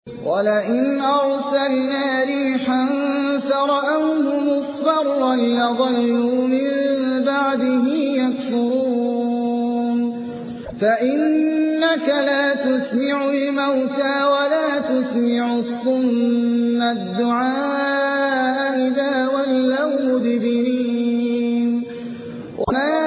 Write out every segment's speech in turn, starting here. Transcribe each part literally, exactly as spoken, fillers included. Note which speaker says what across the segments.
Speaker 1: ولئن أرسلنا ريحا فرأوه مصفرا لظلوا من بعده يكفرون فإنك لا تسمع الموتى ولا تسمع الصم الدعاء إذا ولوا مدبرين وما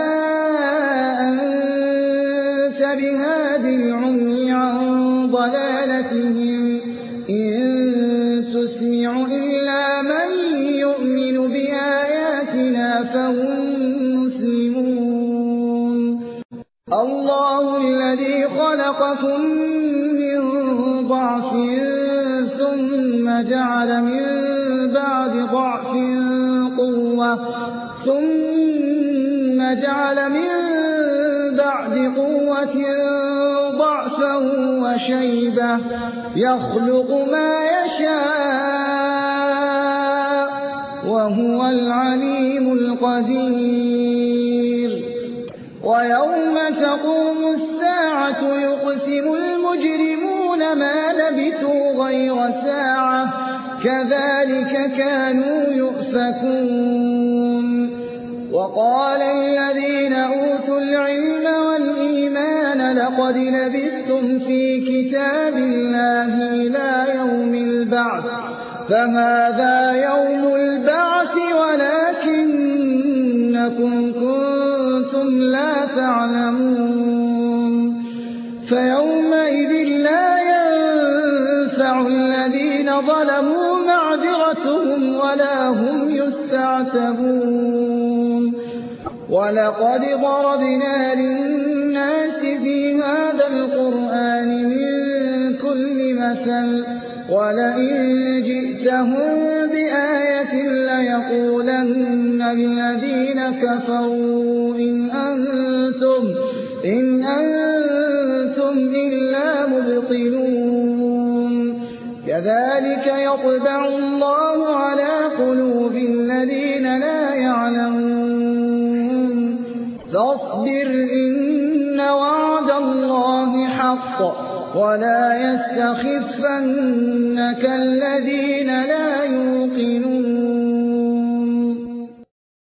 Speaker 1: أنت بهاد العمي عن ضلالتهم إن تسمع إلا من يؤمن بآياتنا فهم مسلمون الله الذي خلقكم من ضعف ثم جعل من بعد ضعف قوة ثم جعل من بعد قوة ضعفا وشيبة يخلق ما يشاء وهو العليم القدير ويوم تقوم الساعة يقسم المجرمون ما لبثوا غير ساعة كذلك كانوا يؤفكون وقال الذين أوتوا العلم والإيمان لقد لبثتم في كتاب الله إلى يوم البعث فماذا يوم البعث ولكنكم كنتم لا تعلمون فيومئذ لا ينفع الذين ظلموا معذرتهم ولا هم يستعتبون ولقد ضربنا للناس في هذا القرآن من كل مثل ولئن جئتهم بآية ليقولن الذين كفروا إن أنتم, إن أنتم إلا مبطلون كذلك يطبع الله على قلوب الذين لا يعلمون فاصبر إن وعد الله حق ولا يستخفنك الذين لا يوقنون